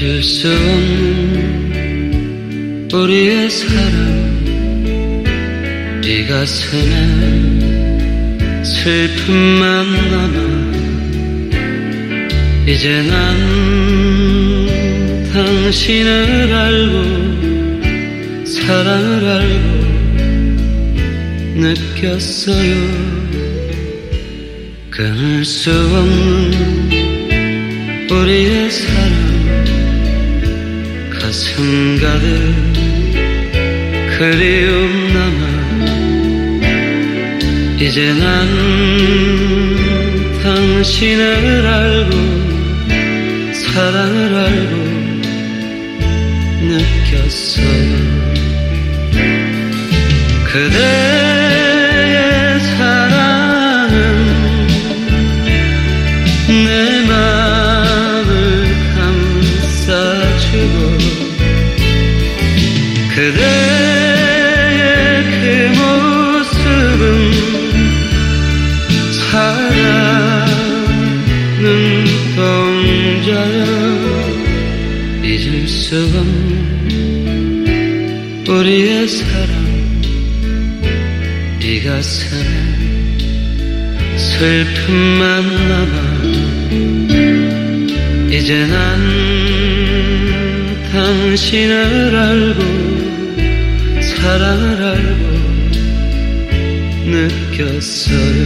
잊을 수 없는 우리의 사랑, 네 가슴에 슬픔만 남아. 이제 난 당신을 알고 사랑을 알고 느꼈어요. 끊을 수 없는 우리의 사랑, 가슴 가득 그리움 남아. 이제 난 당신을 알고 사랑을 알고 느꼈어요. 그대의 사랑은 내 맘을 감싸주고, 그대의 그 모습은 사랑은 눈동자여. 잊을 수 없는 우리의 사랑, 이 가슴에 슬픔만 남아. 이제 난 당신을 알고 사랑을 알고 느꼈어요.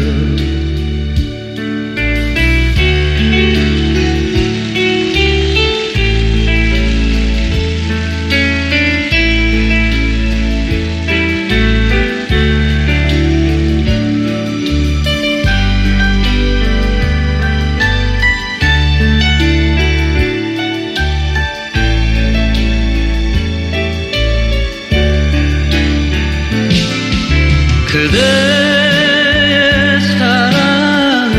그대의 사랑은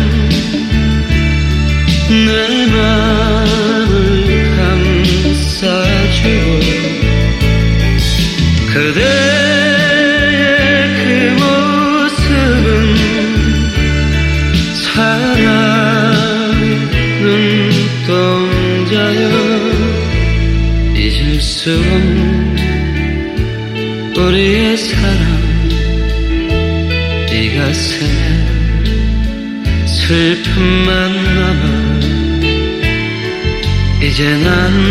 내 맘을 감싸주고, 그대의 그 모습은 사랑의 눈동자여. 잊을 수 없는 우리의 사랑, 이 가슴에 슬픔만 남아. 이제 난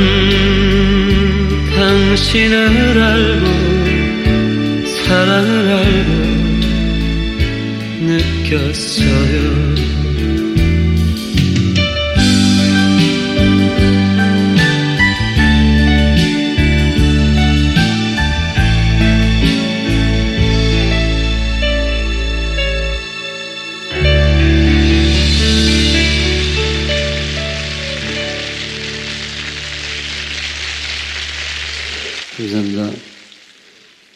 당신을 알고 사랑을 알고 느꼈어요.